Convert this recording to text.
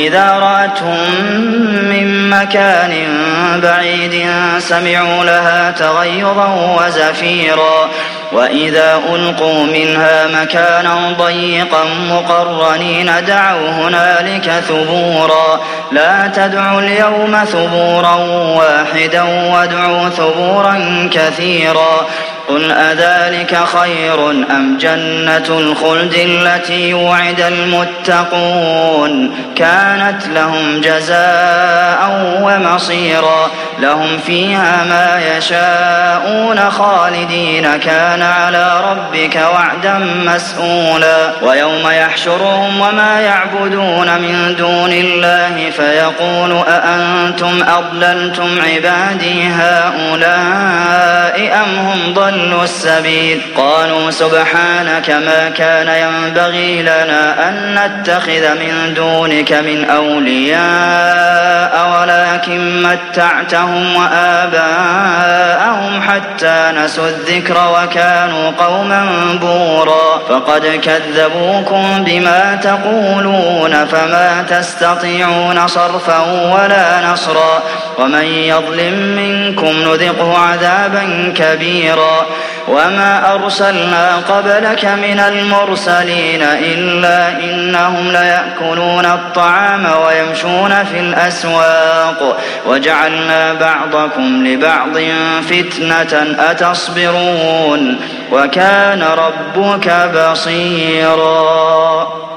وإذا رأتهم من مكان بعيد سمعوا لها تغيظا وزفيرا وإذا ألقوا منها مكانا ضيقا مقرنين دعوا هنالك ثبورا لا تدعوا اليوم ثبورا واحدا وادعوا ثبورا كثيرا قل أذلك خير أم جنة الخلد التي وعد المتقون كانت لهم جزاء ومصيرا لهم فيها ما يشاءون خالدين كان على ربك وعدا مسئولا ويوم يحشرهم وما يعبدون من دون الله فيقول أأنتم أضللتم عبادي هؤلاء أم هم ضلوا السبيل قالوا سبحانك ما كان ينبغي لنا أن نتخذ من دونك من أولياء ولكن متعتهم وآباءهم حتى نسوا الذكر وكانوا قوما بورا فقد كذبوكم بما تقولون فما تستطيعون صرفا ولا نصرا ومن يظلم منكم نذقه عذابا كبيرا وما أرسلنا قبلك من المرسلين إلا إنهم ليأكلون الطعام ويمشون في الأسواق وجعلنا بعضكم لبعض فتنة أتصبرون وكان ربك بصيرا